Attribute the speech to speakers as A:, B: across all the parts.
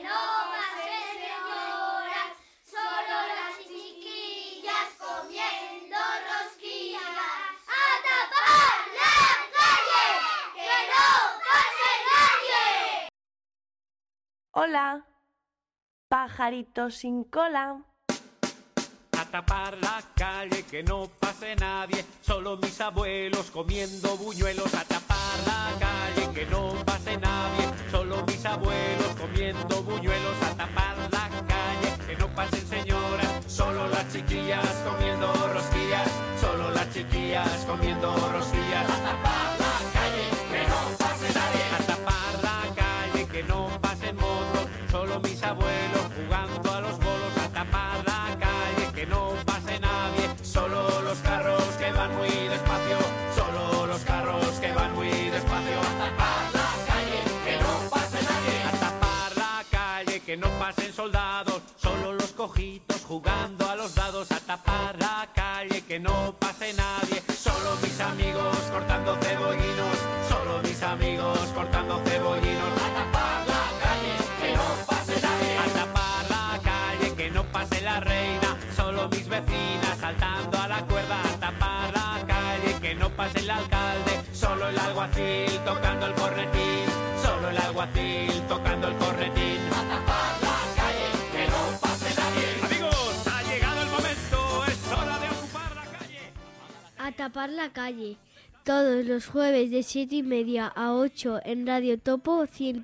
A: no pasen señoras, solo las chiquillas comiendo rosquillas. ¡A tapar la calle! ¡Que no pase nadie!
B: Hola, pajarito sin cola.
C: A tapar la calle, que no pase nadie, solo mis abuelos comiendo buñuelos. A tapar la calle, que no pase nadie, solo mis abuelos comiendo buñuelos. A tapar la calle, que no pasen señoras, solo las chiquillas comiendo rosquillas, solo las chiquillas comiendo rosquillas. A tapar la calle, que no pase nadie. A tapar la calle, que no pasen motos, solo mis abuelos jugando a los bolos. A tapar la calle, que no pase nadie, solo los carros que van muy despacio, solo los carros que van muy despacio. A tapar la calle, que no pase nadie. A tapar la calle, que no pasen soldados, solo los cojitos jugando a los dados. A tapar la calle, que no pase nadie, solo mis amigos cortando cebollinos, solo mis amigos cortando cebollinos. A tapar la calle, que no pase nadie. A tapar la calle, que no pase la reina, solo mis vecinas saltando a la cuerda. A tapar la calle, que no pase el alcalde, solo el alguacil tocando el cornetín, solo el alguacil tocando el cornetín. A tapar la calle, que no pase nadie. Amigos, ha llegado el momento, es hora de ocupar la calle.
D: A tapar la calle. Todos los jueves de 7:30 a 8 en Radio Topo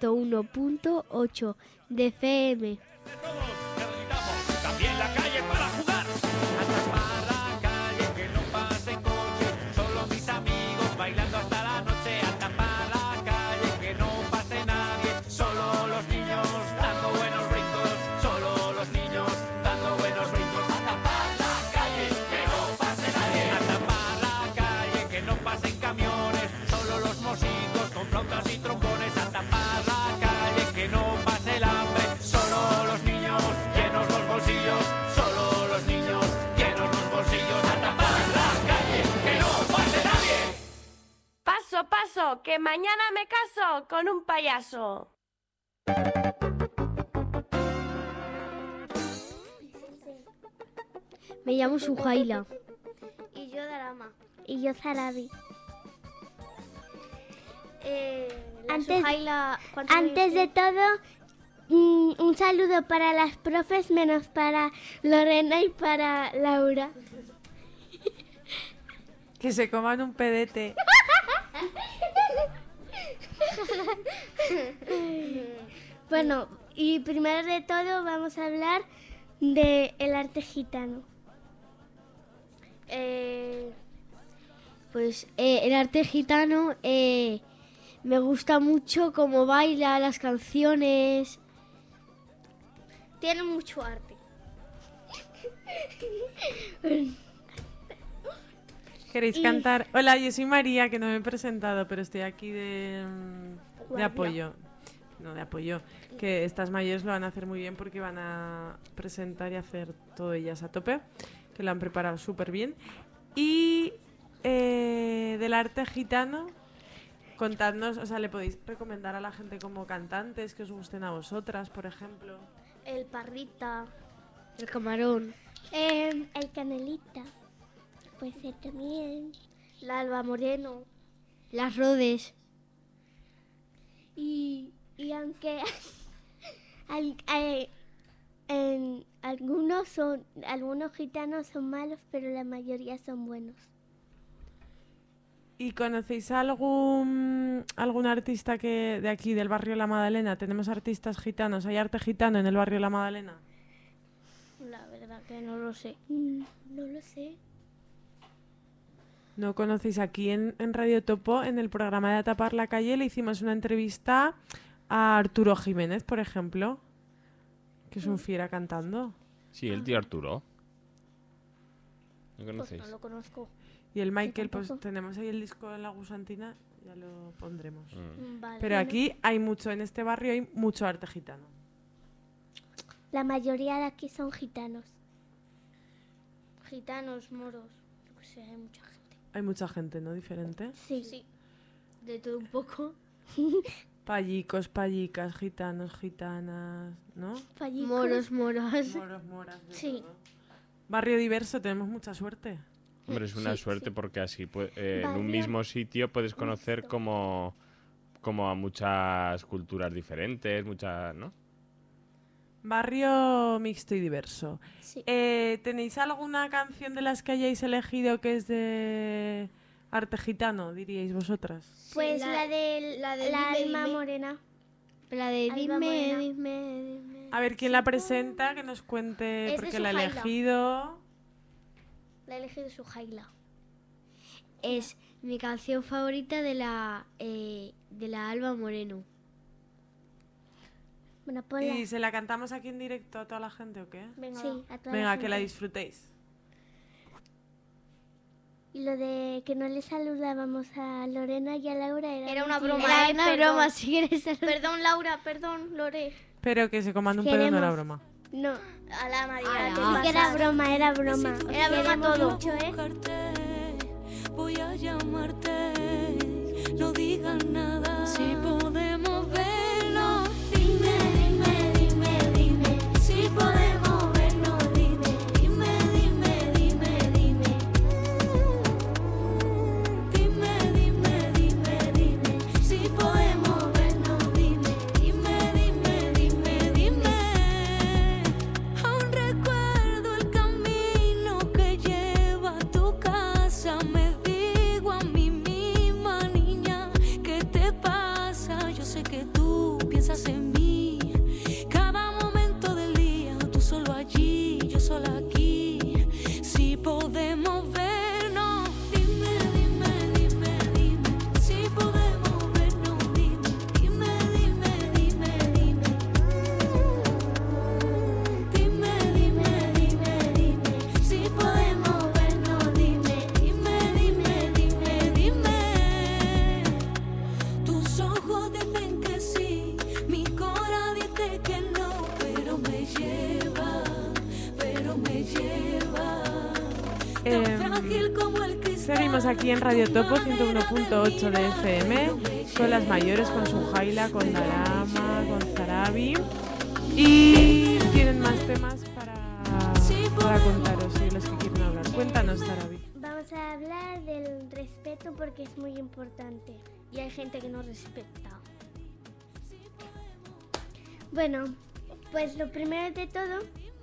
D: 101.8 de FM.
C: De todos necesitamos también la calle para jugar. A tapar la calle, que no pasen coches, solo mis amigos bailando hasta la noche. A tapar la calle, que no pase nadie, solo los niños dando buenos brincos, solo los niños dando buenos brincos. A tapar la calle, que no pase nadie. A tapar la calle, que no pasen camiones, solo los músicos con flautas y trombones. A tapar la calle, que no pase el hambre, solo los niños llenos los bolsillos, solo los niños llenos los bolsillos. A tapar la calle, que no pase nadie.
B: Paso, paso, que mañana me caso con un payaso.
D: Me llamo Sujaila.
A: Y yo Darama.
E: Y yo Zarabi. Antes de todo, un saludo para las profes, menos para Lorena y para Laura.
F: Que se coman un pedete.
E: Bueno, y primero de todo vamos a hablar del arte gitano.
D: Pues el arte gitano me gusta mucho cómo baila, las canciones.
A: Tiene mucho arte.
F: ¿Queréis cantar? Hola, yo soy María, que no me he presentado, pero estoy aquí de apoyo. No, de apoyo. Que estas mayores lo van a hacer muy bien porque van a presentar y hacer todo ellas a tope, que lo han preparado súper bien. Y del arte gitano, contadnos, o sea, le podéis recomendar a la gente como cantantes que os gusten a vosotras, por ejemplo.
A: El Parrita.
D: El camarón.
E: El Canelita. Pues también.
A: La Alba Moreno.
D: Las Rodes.
E: Y aunque algunos gitanos son malos, pero la mayoría son buenos.
F: ¿Y conocéis algún artista que de aquí, del barrio La Madalena? Tenemos artistas gitanos. ¿Hay arte gitano en el barrio La Madalena?
A: La verdad que no lo sé.
E: No lo sé.
F: ¿No conocéis? Aquí en Radio Topo, en el programa de A Tapar la Calle, le hicimos una entrevista a Arturo Jiménez, por ejemplo, que es un fiera cantando.
G: Sí, el tío Arturo. ¿No conocéis?
A: Pues no lo conozco.
F: Y el Michael, pues tenemos ahí el disco en la gusantina, ya lo pondremos.
A: Vale.
F: Pero aquí hay mucho, en este barrio hay mucho arte gitano.
E: La mayoría de aquí son gitanos.
A: Gitanos, moros. Yo qué sé, hay mucha gente.
F: Hay mucha gente, ¿no? Diferente.
E: Sí.
A: Sí. De todo un poco.
F: Pallicos, pallicas, gitanos, gitanas, ¿no?
D: Moros, moras.
F: Moros, moras. de
A: Sí.
F: todo. Barrio diverso, tenemos mucha suerte.
G: Hombre, es una
A: Sí,
G: suerte
A: sí.
G: porque así en un
E: Barrio
G: mismo sitio puedes conocer
E: mixto.
G: como a muchas culturas diferentes, muchas, ¿no?
F: Barrio mixto y diverso.
A: Sí.
F: ¿Tenéis alguna canción de las que hayáis elegido que es de arte gitano, diríais vosotras?
E: Pues
D: la-
E: la de
D: la
E: la,
D: de Dime,
E: alma
D: dime.
E: morena.
D: La de
E: Alba
D: dime,
E: Morena.
D: dime.
F: A ver, ¿quién la presenta? Que nos cuente
A: Es de
F: por qué
A: su
F: la ha
A: Jaila.
F: elegido.
A: La he elegido su Jaila.
D: Es mi canción favorita de la Alba Moreno.
E: Bueno, ponla.
F: ¿Y se la cantamos aquí en directo a toda la gente o qué?
A: Venga,
E: Sí,
A: va.
E: a toda
F: Venga, que
E: gente.
F: la disfrutéis.
E: Y lo de que no le saludábamos a Lorena y a Laura
A: Era una
E: mentira.
A: broma.
D: Era una
A: perdón.
D: broma, si quieres.
A: Perdón, Laura, perdón, Lore.
F: Pero que se coman un pedo no era
E: Queremos-
F: broma.
E: No,
A: A la María.
D: Ala.
A: te
E: sí que era
A: pasas.
E: broma, era broma. Os
A: Era broma
E: queremos
A: todo.
E: mucho, ¿eh?
H: Voy a llamarte, no digas nada. Si podemos vernos, dime, dime, dime, dime. Si podemos vernos, dime, dime, dime, dime, dime. Dime, dime, dime, dime. Si podemos vernos, dime, dime, dime, dime, dime. Aún recuerdo el camino que lleva a tu casa. Me digo a mí misma, niña, ¿qué te pasa? Yo sé que tú piensas en mí cada momento del día. Tú solo allí, yo sola aquí. Si podemos vernos, dime, dime, dime, dime. Si podemos vernos, dime, dime, dime, dime, dime. Dime, dime, dime, dime. Si podemos vernos, dime, dime, dime, dime, dime. Tus ojos dicen que sí, mi cora dice que no, pero me lleva, pero me lleva. Tan frágil como el cristal.
F: Seguimos aquí en Radio Topo 101.8 de FM con las mayores, con su Jaila, con Darama, con Zarabi. Y tienen más temas para contaros, si los que quieren hablar. Cuéntanos, Zarabi.
E: Vamos a hablar del respeto porque es muy importante.
A: Y hay gente que no respeta.
E: Bueno, pues lo primero de todo,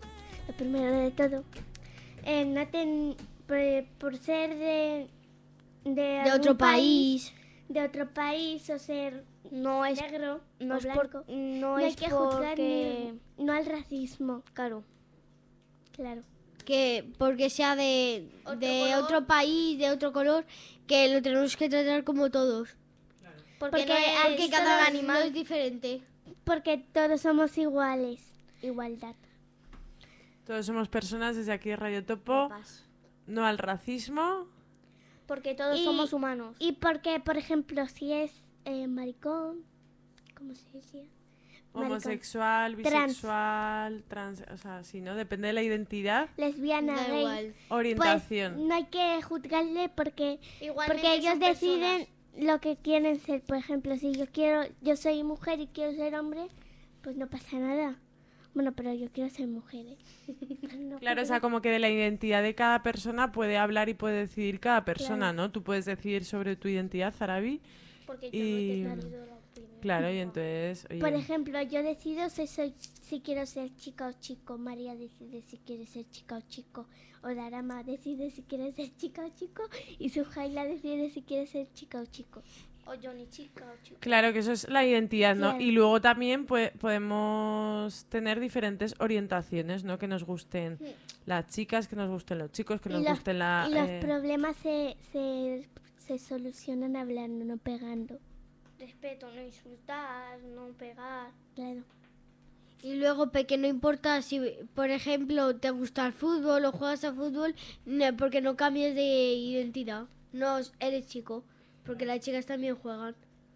E: no por ser
D: De
E: algún
D: otro país.
E: de otro país o ser
A: No es,
E: negro
A: no
E: o
A: es,
E: blanco,
A: no
E: hay
A: es
E: que juzgar
A: porque...
E: no al racismo,
A: Claro.
E: claro.
D: Que porque sea de
A: color.
D: otro país, de otro color, que lo tenemos que tratar como todos.
A: Porque, no
E: Porque
A: es
E: porque
A: cada
E: todos
A: animal.
D: No es diferente.
E: Porque todos somos iguales, igualdad.
F: Todos somos personas desde aquí de Radio Topo.
A: Paz.
F: No al racismo.
A: Porque todos
E: Y-
A: somos humanos.
E: Y porque, por ejemplo, si es maricón, ¿cómo se decía? Maricón.
F: Homosexual,
E: Trans.
F: bisexual, trans. O sea, sí, ¿no? Depende de la identidad,
E: Lesbiana,
D: Da
E: gay.
D: igual.
F: orientación.
E: Pues no hay que juzgarle porque
A: Igualmente
E: ellos
A: son
E: deciden
A: personas.
E: lo que quieren ser. Por ejemplo, si yo soy mujer y quiero ser hombre, pues no pasa nada. Bueno, pero yo quiero ser mujer. ¿eh? No
F: Claro, o
E: puedo-
F: sea, como que de la identidad de cada persona puede hablar y puede decidir cada persona,
E: Claro.
F: ¿no? Tú puedes decidir sobre tu identidad, Zarabi.
A: Porque yo
F: Y-
A: no he tenido la opinión.
F: Claro, y entonces, oye,
E: Por ejemplo, yo decido si quiero ser chica o chico. María decide si quiere ser chica o chico. O Darama decide si quiere ser chica o chico. Y Sujaila decide si quiere ser chica o chico.
A: O Johnny chica o chica.
F: claro que eso es la identidad, ¿no?
E: Claro.
F: Y luego también podemos tener diferentes orientaciones, ¿no? Que nos gusten las chicas, que nos gusten los chicos, que nos gusten la...
E: y los problemas se solucionan hablando, no pegando.
A: Respeto, no insultar, no pegar.
E: Claro.
D: Y luego, que no importa si, por ejemplo, te gusta el fútbol o juegas a fútbol, porque no cambies de identidad. No eres chico, porque las chicas también juegan.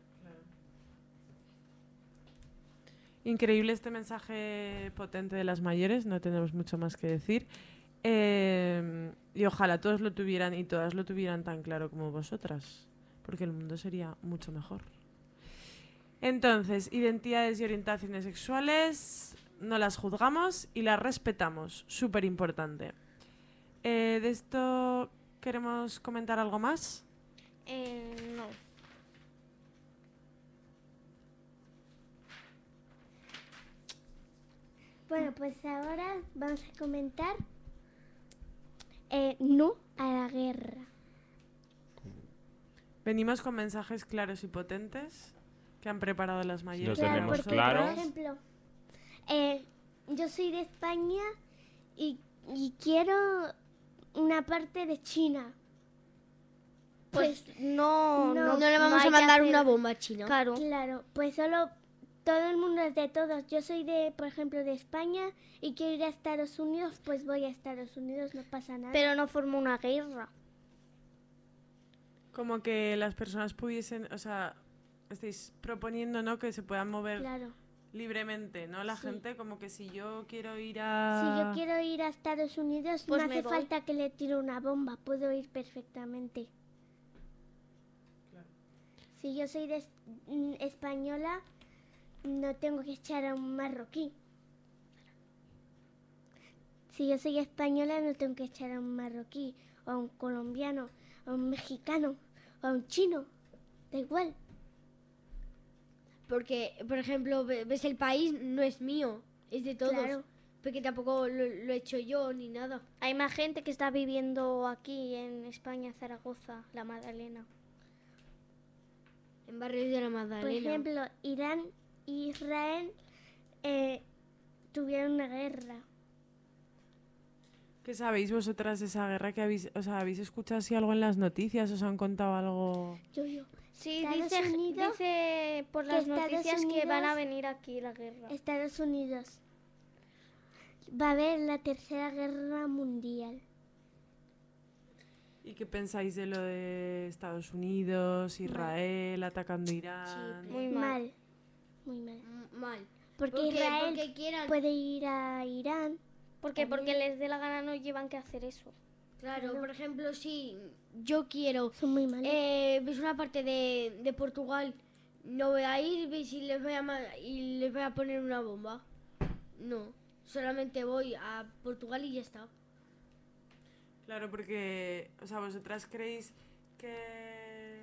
F: Increíble este mensaje potente de las mayores, no tenemos mucho más que decir. Y ojalá todos lo tuvieran y todas lo tuvieran tan claro como vosotras, porque el mundo sería mucho mejor. Entonces, identidades y orientaciones sexuales no las juzgamos y las respetamos. Súper importante. ¿De esto queremos comentar algo más?
A: No.
E: Bueno, pues ahora vamos a comentar no a la guerra.
F: Venimos con mensajes claros y potentes que han preparado las mayores.
G: Lo tenemos
E: porque,
G: claro.
E: por ejemplo, yo soy de España y quiero una parte de China.
A: Pues no
D: le vamos
A: hay
D: a
A: que
D: mandar
A: hacer-
D: una bomba a China.
A: Claro.
E: Claro, pues solo todo el mundo es de todos. Yo soy de, por ejemplo, de España y quiero ir a Estados Unidos, pues voy a Estados Unidos, no pasa nada.
A: Pero no forma una guerra.
F: Como que las personas pudiesen, o sea, estáis proponiendo, ¿no? Que se puedan mover
E: Claro.
F: libremente, ¿no? La
E: Sí.
F: gente, como que si yo quiero ir
E: Si
F: a...
E: yo quiero ir a Estados Unidos,
A: Pues
E: no
A: me
E: hace
A: voy.
E: falta que le tire una bomba, puedo ir perfectamente. Si yo soy española, no tengo que echar a un marroquí. Si yo soy española, no tengo que echar a un marroquí, o a un colombiano, o a un mexicano, o a un chino. Da igual.
D: Porque, por ejemplo, ves el país, no es mío, es de todos.
E: Claro.
D: Porque tampoco lo he hecho yo ni nada.
A: Hay más gente que está viviendo aquí en España, Zaragoza, La Magdalena.
D: En barrios de la
E: Por
D: Magdalena.
E: ejemplo, Irán e Israel tuvieron una guerra.
F: ¿Qué sabéis vosotras de esa guerra? Que habéis, o sea, ¿habéis escuchado así algo en las noticias? ¿Os han contado algo?
E: Yo.
A: Sí,
E: Estados Unidos,
A: dice por
E: que
A: las
E: Estados
A: noticias que van a
E: Unidos-
A: venir aquí la guerra.
E: Estados Unidos. Va a haber la tercera guerra mundial.
F: ¿Y qué pensáis de lo de Estados Unidos, Israel atacando Irán?
A: Muy mal.
E: Muy mal.
D: Mal.
E: Porque Israel
D: porque quieran.
E: puede ir a Irán.
A: Porque les dé la gana no llevan que hacer eso.
D: Claro, por ejemplo, si yo quiero
E: Son muy malos.
D: ves una parte de Portugal, no voy a ir ves, y les voy a poner una bomba. No, solamente voy a Portugal y ya está.
F: Claro, porque, o sea, vosotras creéis que...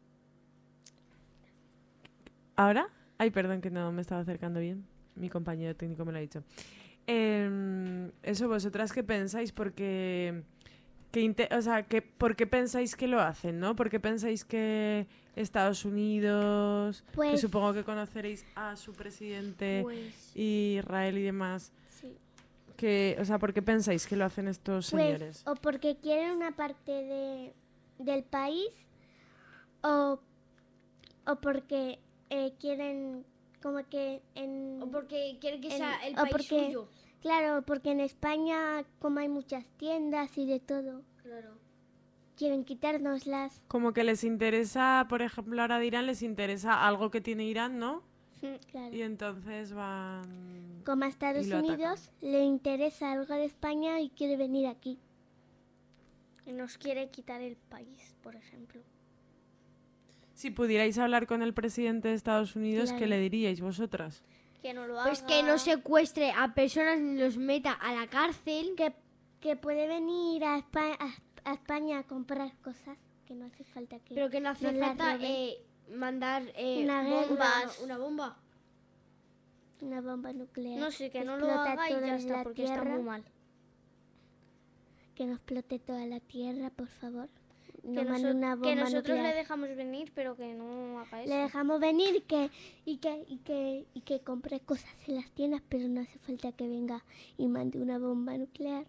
F: ¿Ahora? Ay, perdón, que no me estaba acercando bien. Mi compañero técnico me lo ha dicho. Eso, vosotras qué pensáis, porque... ¿por qué pensáis que lo hacen, no? ¿Por qué pensáis que Estados Unidos, que
E: Pues-
F: supongo que conoceréis a su presidente,
A: Pues,
F: Israel y demás,
E: Sí.
F: que, o sea, ¿por qué pensáis que lo hacen estos señores?
E: Pues, o porque quieren una parte del país, o porque quieren como que
D: O porque quieren que
E: En-
D: sea el
E: o
D: país
E: porque-
D: suyo.
E: Claro, porque en España, como hay muchas tiendas y de todo,
D: Claro.
E: quieren quitárnoslas.
F: Como que les interesa, por ejemplo, ahora de Irán, les interesa algo que tiene Irán, ¿no?
E: Claro.
F: Y entonces van...
E: Como a Estados
F: y lo atacan.
E: Unidos le interesa algo de España y quiere venir aquí.
A: y nos quiere quitar el país, por ejemplo.
F: Si pudierais hablar con el presidente de Estados Unidos, ¿qué
E: Claro.
F: le diríais vosotras?
A: Que no lo haga.
D: Pues que no secuestre a personas ni los meta a la cárcel.
E: Que puede venir a España a comprar cosas, que no hace falta que...
D: Pero que no hace
E: nos las
D: falta
E: roben.
D: mandar
E: Una
A: bombas.
D: una bomba.
E: Una bomba nuclear.
A: No sé, que no lo
E: explota
A: haga y
E: toda
A: ya está,
E: la
A: porque está
E: tierra.
A: muy mal.
E: Que no explote toda la tierra, por favor. No
A: Que,
E: mande una bomba
A: que nosotros
E: nuclear.
A: le dejamos venir, pero que no haga eso.
E: Le dejamos venir y que compre cosas en las tiendas, pero no hace falta que venga y mande una bomba nuclear.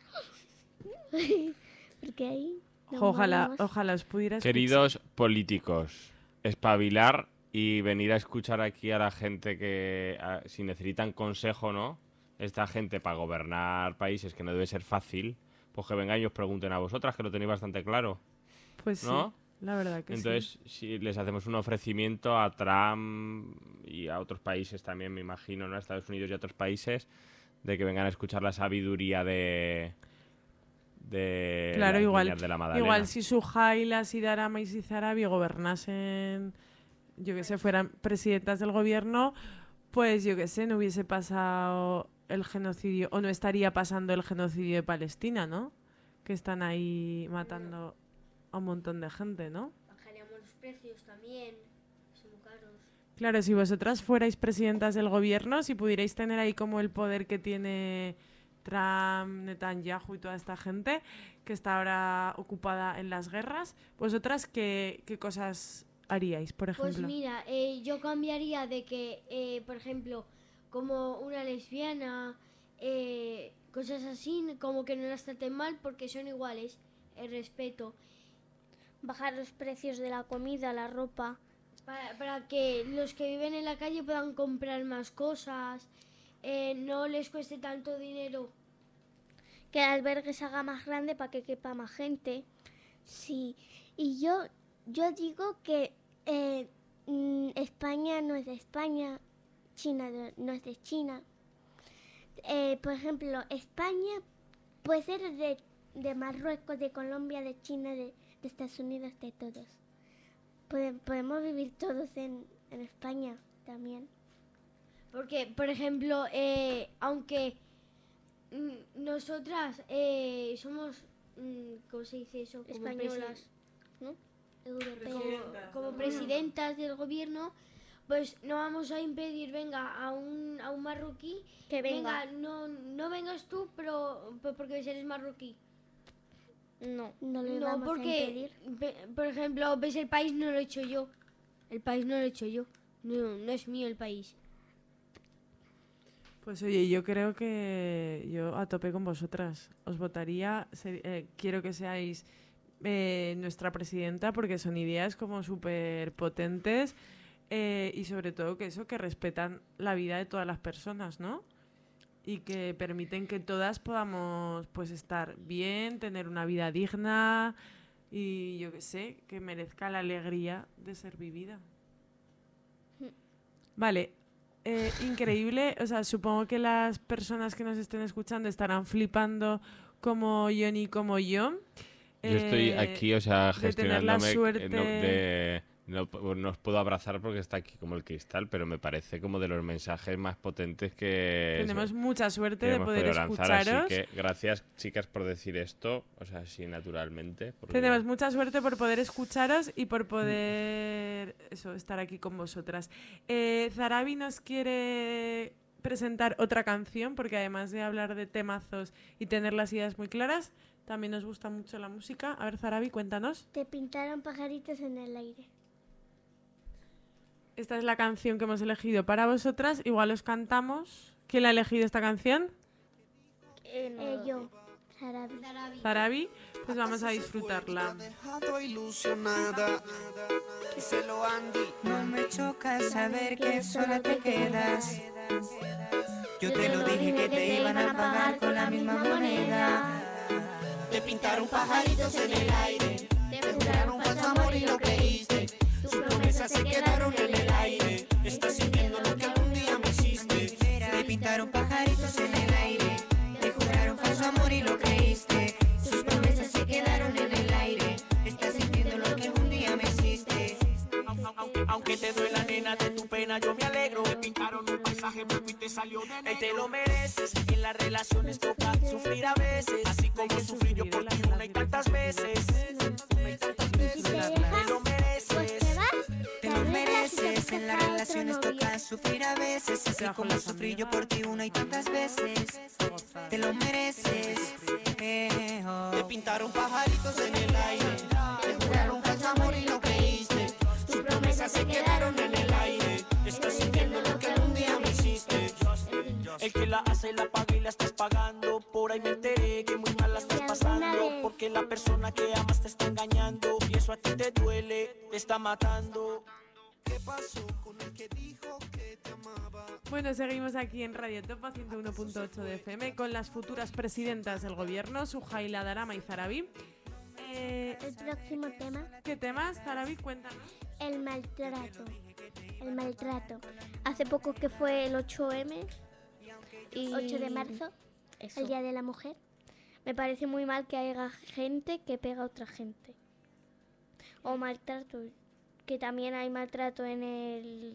E: Porque ahí... nos
F: Ojalá,
E: morimos.
F: ojalá os pudiera escuchar.
G: Queridos políticos, espabilar y venir a escuchar aquí a la gente que, si necesitan consejo, ¿no? Esta gente para gobernar países, que no debe ser fácil, pues que vengan y os pregunten a vosotras, que lo tenéis bastante claro,
F: Pues sí,
G: ¿no?
F: la verdad que
G: Entonces, si les hacemos un ofrecimiento a Trump y a otros países también, me imagino, ¿no? A Estados Unidos y a otros países, de que vengan a escuchar la sabiduría de
F: Claro,
G: las
F: igual,
G: niñas de la Madalena.
F: igual si Sujaila, Sidarama y Sizarabi gobernasen, yo que sé, fueran presidentas del gobierno, pues yo que sé, no hubiese pasado el genocidio, o no estaría pasando el genocidio de Palestina, ¿no? Que están ahí matando a un montón de gente, ¿no?
D: Bajaríamos los precios también, son muy caros.
F: Claro, si vosotras fuerais presidentas del gobierno, si pudierais tener ahí como el poder que tiene Trump, Netanyahu y toda esta gente que está ahora ocupada en las guerras, vosotras qué cosas haríais, por ejemplo?
D: Pues mira, yo cambiaría de que, por ejemplo, como una lesbiana, cosas así, como que no las traten mal porque son iguales, el respeto.
E: Bajar los precios de la comida, la ropa.
D: Para que los que viven en la calle puedan comprar más cosas, no les cueste tanto dinero.
E: Que el albergue se haga más grande para que quepa más gente. Sí, y yo digo que España no es de España, China no es de China. Por ejemplo, España puede ser de Marruecos, de Colombia, de China, de Estados Unidos, de todos. Podemos vivir todos en España también.
D: Porque, por ejemplo, aunque nosotras somos, ¿cómo se dice eso? Como
E: Españolas, ¿no?
D: como presidentas del gobierno, pues no vamos a impedir, venga, a un marroquí,
E: Que venga.
D: no vengas tú, pero porque eres marroquí.
E: No le
D: No,
E: vamos a
D: porque,
E: impedir.
D: por ejemplo, ves, el país no lo he hecho yo. El país no lo he hecho yo. No es mío el país.
F: Pues oye, yo creo que yo a tope con vosotras. Os votaría, quiero que seáis nuestra presidenta porque son ideas como súper potentes y sobre todo que eso, que respetan la vida de todas las personas, ¿no? Y que permiten que todas podamos pues estar bien, tener una vida digna y yo qué sé, que merezca la alegría de ser vivida. Vale, increíble, o sea, supongo que las personas que nos estén escuchando estarán flipando como Johnny y como yo.
G: Yo estoy aquí, o sea,
F: de tener la
G: gestionándome,
F: suerte.
G: no os puedo abrazar porque está aquí como el cristal, pero me parece como de los mensajes más potentes que
F: Tenemos mucha suerte de
G: hemos
F: poder
G: podido lanzar,
F: escucharos.
G: así que gracias, chicas, por decir esto, o sea, así naturalmente. porque-
F: Tenemos mucha suerte por poder escucharos y por poder estar aquí con vosotras. Zarabi nos quiere presentar otra canción porque además de hablar de temazos y tener las ideas muy claras, también nos gusta mucho la música. A ver, Zarabi, cuéntanos.
E: Te pintaron pajaritos en el aire.
F: Esta es la canción que hemos elegido para vosotras. Igual os cantamos. ¿Quién la ha elegido esta canción?
E: Yo, Sarabi.
F: Zarabi. Pues vamos a disfrutarla.
I: Dejado ilusionada. Díselo, Andy. No me choca saber que sola te quedas. Yo te lo dije que te iban a pagar con la misma moneda. Te pintaron pajaritos en el aire. Te juraron falso amor y lo creíste. Tus promesas se quedaron en el aire. Estás sintiendo lo que algún día me hiciste. Te pintaron pajaritos en el aire. Te juraron falso amor y lo creíste. Sus promesas se quedaron en el aire. Estás sintiendo lo que algún día me hiciste. Aunque te duela, nena, de tu pena yo me alegro. Te pintaron un paisaje blanco y te salió de negro. Te lo mereces, en las relaciones toca sufrir a veces. Así como sufrí yo por ti una y tantas veces. Te lo mereces. Te lo mereces, en las relaciones toca sufrir a veces. Así como sufrí yo por ti una y tantas veces. Te lo mereces. Te pintaron pajaritos en el aire. Te juraron falso amor y lo creíste. Tus promesas se quedaron en el aire. Estás sintiendo lo que algún día me hiciste. El que la hace la paga y la estás pagando. Por ahí me enteré que muy mal la estás pasando. Porque la persona que amas te está engañando. Y eso a ti te duele, te está matando. ¿Qué pasó con el que dijo que te amaba?
F: Bueno, seguimos aquí en Radio Topa 101.8 de FM con las futuras presidentas del gobierno, Sujaila, Darama y Zarabi.
E: El próximo tema,
F: ¿Qué temas, Zarabi? Cuéntanos.
E: el maltrato. El maltrato. Hace poco que fue el 8M, y 8 de marzo, el Día de la Mujer. Me parece muy mal que haya gente que pega a otra gente. O maltrato,
A: que también hay maltrato en el...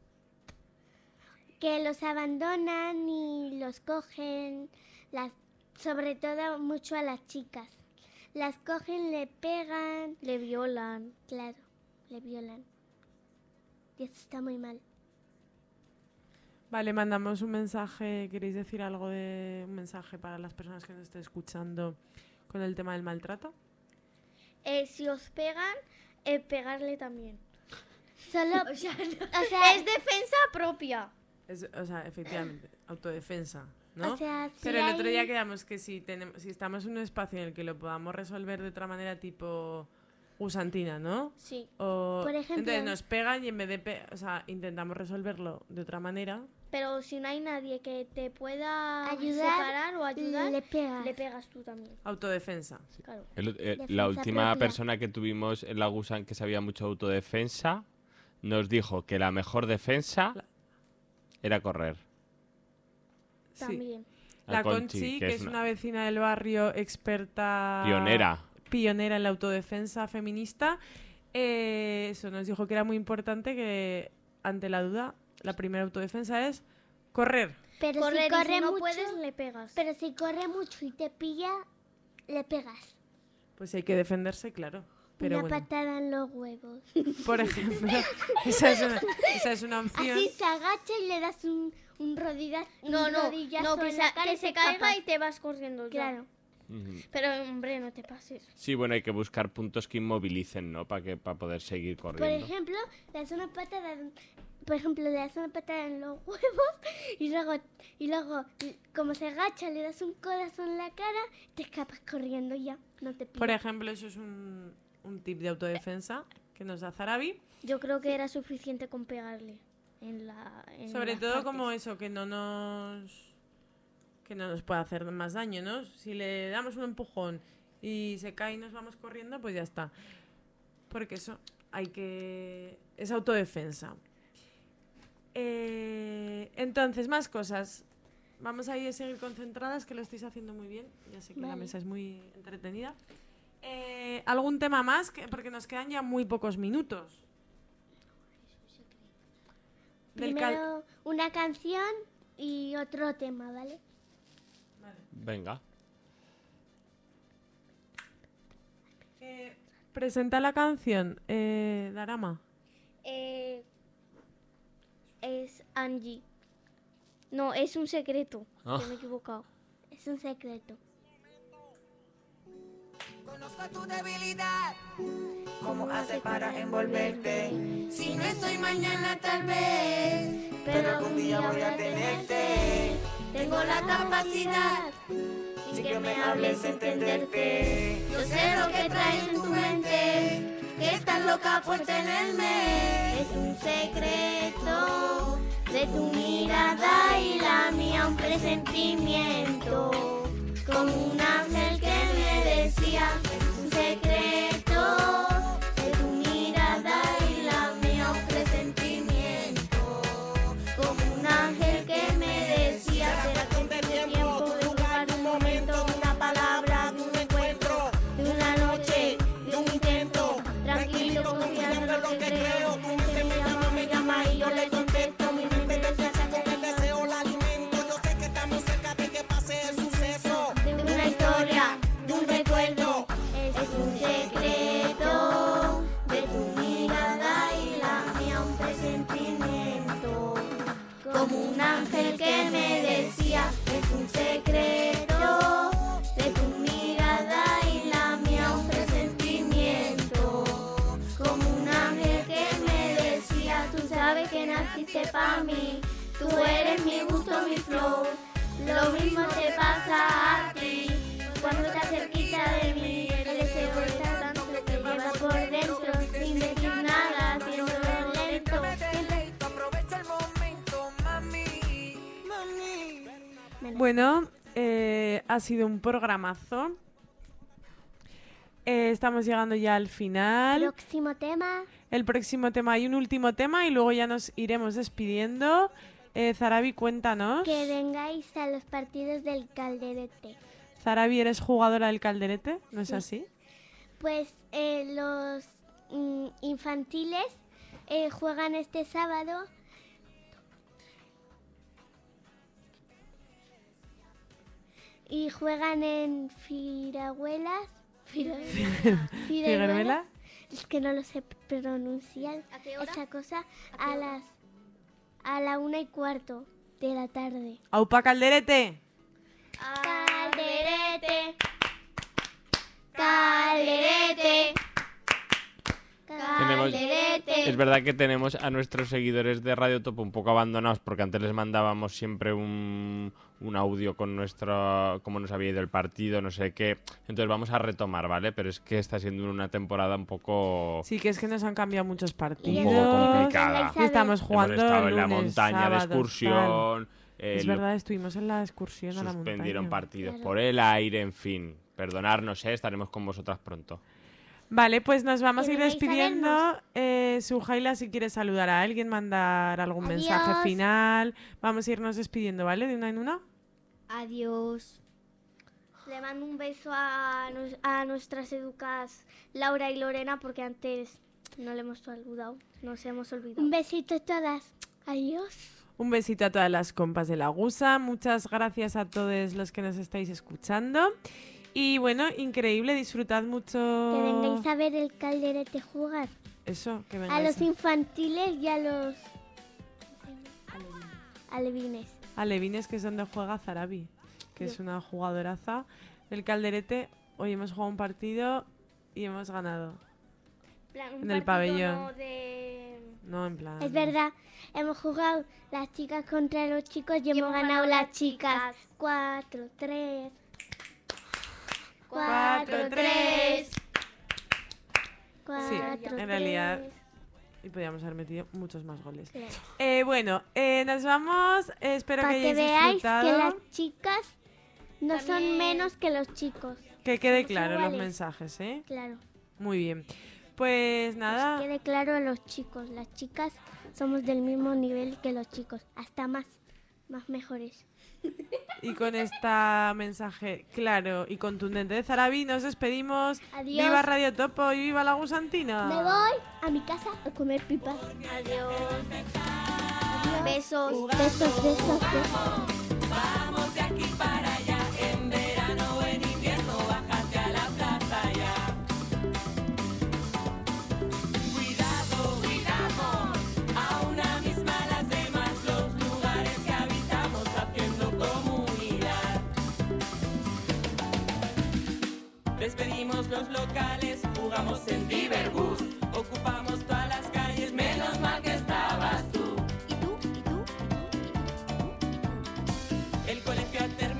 E: Que los abandonan y los cogen, sobre todo mucho a las chicas. Las cogen, le pegan,
A: Le violan.
E: claro, le violan. Y eso está muy mal.
F: Vale, mandamos un mensaje. ¿Queréis decir algo de un mensaje para las personas que nos estén escuchando con el tema del maltrato?
A: Si os pegan, pegarle también.
E: Solo,
A: O sea,
E: o sea,
A: es defensa propia.
F: O sea, efectivamente, autodefensa, ¿no?
E: o sea, si
F: Pero el otro
E: hay-
F: día quedamos que si estamos en un espacio en el que lo podamos resolver de otra manera, tipo gusantina, ¿no?
A: Sí.
F: O,
E: Por ejemplo-
F: entonces nos pegan y en vez de... o sea, intentamos resolverlo de otra manera.
A: Pero si no hay nadie que te pueda
E: Ayudar,
A: separar o ayudar,
E: le pegas.
A: le pegas tú también.
F: Autodefensa.
A: Claro.
G: La
E: Defensa
G: última
E: propia.
G: persona que tuvimos en la Gusan que sabía mucho autodefensa nos dijo que la mejor defensa era correr.
F: Sí.
A: También.
F: La Conchi, que es una vecina del barrio experta... Pionera en la autodefensa feminista. Eso nos dijo que era muy importante que ante la duda la primera autodefensa es correr.
E: Pero
A: Correr,
E: si
A: y
E: corre
A: si no
E: mucho,
A: puedes, le pegas.
E: pero si corre mucho y te pilla, le pegas.
F: Pues hay que defenderse, claro. Pero
E: Una
F: bueno,
E: patada en los huevos.
F: por ejemplo, esa es una opción.
E: Así se agacha y le das un rodillazo,
A: No,
E: rodillazo
A: que,
E: en la cara
A: que
E: y
A: se
E: escapas.
A: caiga y te vas corriendo. ya.
E: Claro.
A: Pero, hombre, no te pases.
G: Sí, bueno, hay que buscar puntos que inmovilicen, ¿no? Para poder seguir
E: Por
G: corriendo.
E: ejemplo, le das una patada, en los huevos y luego como se agacha, le das un codazo en la cara, te escapas corriendo ya, no te
F: Por
E: pilla.
F: ejemplo, eso es un tip de autodefensa que nos da Zarabi.
A: Yo creo que era suficiente con pegarle.
F: Sobre todo como eso, que no nos puede hacer más daño, ¿no? Si le damos un empujón y se cae y nos vamos corriendo, pues ya está. Porque eso es autodefensa. Entonces, más cosas. Vamos a ir a seguir concentradas, que lo estáis haciendo muy bien. Ya sé que la
E: Vale.
F: mesa es muy entretenida. ¿Algún tema más? Porque nos quedan ya muy pocos minutos.
E: Primero una canción y otro tema, ¿vale?
G: Venga.
F: Presenta la canción, Darama.
A: Es Angie. No, es un secreto.
G: Ah.
A: Que me he equivocado.
E: Es un secreto.
I: Conozco tu debilidad, cómo hace para envolverte. Si no estoy mañana tal vez, pero algún día voy a tenerte. Tengo la capacidad, sin que me hables entenderte. Yo sé lo que traes en tu mente, que estás loca por tenerme. Es un secreto de tu mirada y la mía, un presentimiento, como un ángel que me decía. Es un secreto de tu mirada y la mía, un presentimiento, como un ángel que me decía. Será con el tiempo, de un lugar, de un momento, de una palabra, de un encuentro, de una noche, de un intento. Tranquilo, confiando en lo que creo. Tu mente me llama y yo le contesto. Mi mente desea con el deseo, la alimento. Yo sé que estamos cerca de que pase el suceso. De una historia, de un recuerdo. Es un secreto de tu mirada y la mía, un presentimiento, como un ángel que me decía. Es un secreto de tu mirada y la mía, un presentimiento, como un ángel que me decía. Tú sabes que naciste para mí, tú eres mi gusto, mi flow. Lo mismo te pasa a ti cuando estás cerquita de mí. El deseo está tanto que te lleva por dentro, sin decir nada, haciéndolo lento. Aprovecha el momento, mami, mami.
F: Bueno, ha sido un programazo. Estamos llegando ya al final.
E: Próximo tema.
F: El próximo tema, hay un último tema y luego ya nos iremos despidiendo. Zarabi, cuéntanos.
E: Que vengáis a los partidos del Calderete.
F: Zarabi, ¿eres jugadora del Calderete? ¿No es
E: Sí.
F: así?
E: Pues los infantiles juegan este sábado. Y juegan en Figueruelas.
F: ¿Figueruelas?
E: Es que no lo sé pronunciar.
A: ¿A qué hora?
E: Esa cosa a la 1:15 de la tarde.
F: ¡Aupa Calderete!
E: Calderete, calderete,
G: Es verdad que tenemos a nuestros seguidores de Radio Topo un poco abandonados porque antes les mandábamos siempre un audio con cómo nos había ido el partido, no sé qué. Entonces vamos a retomar, ¿vale? Pero es que está siendo una temporada un poco...
F: Sí, que es que nos han cambiado muchos partidos.
G: Un poco complicada.
F: Y estamos jugando
G: Hemos estado
F: el
G: en la
F: lunes,
G: montaña de
F: sábados,
G: excursión.
F: Es verdad, estuvimos en la excursión a la montaña.
G: Suspendieron partidos por el aire, en fin. Perdonarnos, estaremos con vosotras pronto.
F: Vale, pues nos vamos a ir
E: ¿Queréis
F: despidiendo. Sujaila, si quieres saludar a alguien, mandar algún
E: Adiós.
F: mensaje final. Vamos a irnos despidiendo, ¿vale? De una en una.
D: Adiós.
A: Le mando un beso a nuestras educas Laura y Lorena porque antes no le hemos saludado, nos hemos olvidado.
E: Un besito a todas. Adiós.
F: Un besito a todas las compas de la Gusa. Muchas gracias a todos los que nos estáis escuchando. Y bueno, increíble, disfrutad mucho.
E: Que vengáis a ver el calderete jugar.
F: Eso, que
E: A
F: vengáis.
E: los infantiles y a los alevines.
F: Alevines, que es donde juega Zarabi, que es una jugadoraza. El calderete, hoy hemos jugado un partido y hemos ganado. En el pabellón. No, en plan...
E: Es verdad, hemos jugado las chicas contra los chicos y hemos ganado las chicas. 4-3.
F: 4-3.
E: 4-3.
F: Sí, en realidad... Y podíamos haber metido muchos más goles.
E: Claro.
F: Bueno, nos vamos. Espero
E: Para
F: que
E: que
F: hayáis
E: veáis
F: disfrutado.
E: que las chicas no son menos que los chicos.
F: Que quede
E: somos
F: claro los
E: iguales.
F: mensajes, ¿eh?
E: Claro.
F: Muy bien. Pues nada.
E: Que quede claro a los chicos. Las chicas somos del mismo nivel que los chicos. Hasta más mejores.
F: Y con este mensaje claro y contundente de Zarabi nos despedimos.
E: Adiós.
F: ¡Viva Radio Topo y viva la Gusantina!
E: Me voy a mi casa a comer pipas.
A: Adiós. Besos.
E: Besos, besos, besos.
H: Vamos de aquí para allá, en verano o en invierno, bájate a la plaza ya. Cuidado, cuidamos, a una misma las demás, los lugares que habitamos haciendo comunidad. Despedimos los locales, jugamos en Diverbus, ocupamos todas las calles, menos mal que estabas tú. El colegio alternativo